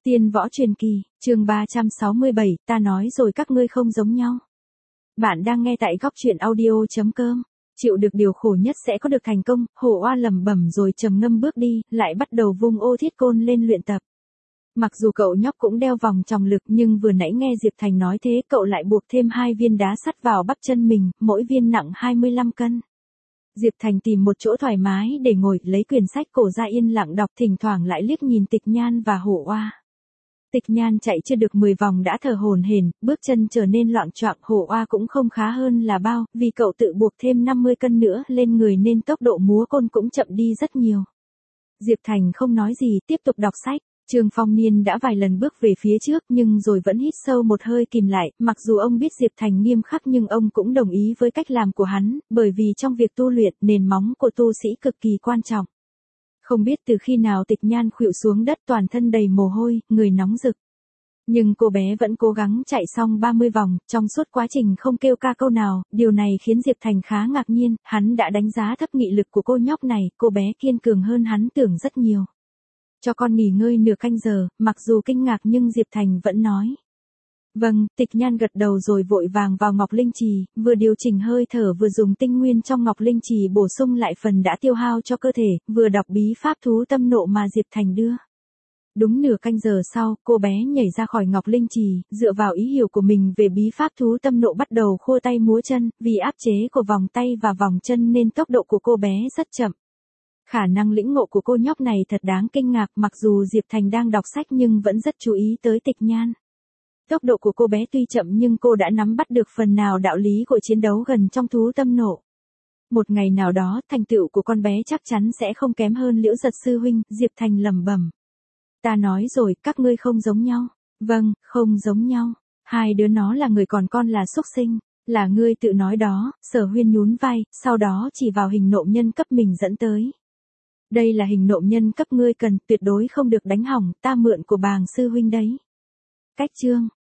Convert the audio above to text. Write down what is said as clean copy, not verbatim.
Tiên võ truyền kỳ, chương 367, ta nói rồi các ngươi không giống nhau. Bạn đang nghe tại góc truyện audio.com. Chịu được điều khổ nhất sẽ có được thành công, Hổ Oa lẩm bẩm rồi trầm ngâm bước đi, lại bắt đầu vung ô thiết côn lên luyện tập. Mặc dù cậu nhóc cũng đeo vòng trọng lực nhưng vừa nãy nghe Diệp Thành nói thế cậu lại buộc thêm 2 viên đá sắt vào bắp chân mình, mỗi viên nặng 25 cân. Diệp Thành tìm một chỗ thoải mái để ngồi, lấy quyển sách cổ ra yên lặng đọc, thỉnh thoảng lại liếc nhìn Tịch Nhan và Hổ Oa. Tịch Nhan chạy chưa được 10 vòng đã thở hổn hển, bước chân trở nên loạng choạng, Hổ Oa cũng không khá hơn là bao, vì cậu tự buộc thêm 50 cân nữa lên người nên tốc độ múa côn cũng chậm đi rất nhiều. Diệp Thành không nói gì, tiếp tục đọc sách. Trương Phong Niên đã vài lần bước về phía trước nhưng rồi vẫn hít sâu một hơi kìm lại, mặc dù ông biết Diệp Thành nghiêm khắc nhưng ông cũng đồng ý với cách làm của hắn, bởi vì trong việc tu luyện, nền móng của tu sĩ cực kỳ quan trọng. Không biết từ khi nào Tịch Nhan khuỵu xuống đất, toàn thân đầy mồ hôi, người nóng rực. Nhưng cô bé vẫn cố gắng chạy xong 30 vòng, trong suốt quá trình không kêu ca câu nào, điều này khiến Diệp Thành khá ngạc nhiên, hắn đã đánh giá thấp nghị lực của cô nhóc này, cô bé kiên cường hơn hắn tưởng rất nhiều. Cho con nghỉ ngơi nửa canh giờ, mặc dù kinh ngạc nhưng Diệp Thành vẫn nói. Vâng, Tịch Nhan gật đầu rồi vội vàng vào Ngọc Linh Trì, vừa điều chỉnh hơi thở vừa dùng tinh nguyên trong Ngọc Linh Trì bổ sung lại phần đã tiêu hao cho cơ thể, vừa đọc bí pháp thú tâm nộ mà Diệp Thành đưa. Đúng nửa canh giờ sau, cô bé nhảy ra khỏi Ngọc Linh Trì, dựa vào ý hiểu của mình về bí pháp thú tâm nộ bắt đầu khua tay múa chân, vì áp chế của vòng tay và vòng chân nên tốc độ của cô bé rất chậm. Khả năng lĩnh ngộ của cô nhóc này thật đáng kinh ngạc, mặc dù Diệp Thành đang đọc sách nhưng vẫn rất chú ý tới Tịch Nhan. Tốc độ của cô bé tuy chậm nhưng cô đã nắm bắt được phần nào đạo lý của chiến đấu gần trong thú tâm nộ. Một ngày nào đó, thành tựu của con bé chắc chắn sẽ không kém hơn Liễu Giật sư huynh, Diệp Thành lẩm bẩm. Ta nói rồi, các ngươi không giống nhau. Vâng, không giống nhau. Hai đứa nó là người còn con là súc sinh. Là ngươi tự nói đó, Sở Huyên nhún vai, sau đó chỉ vào hình nộ nhân cấp mình dẫn tới. Đây là hình nộ nhân cấp ngươi cần, tuyệt đối không được đánh hỏng, ta mượn của Bàng sư huynh đấy. Cách chương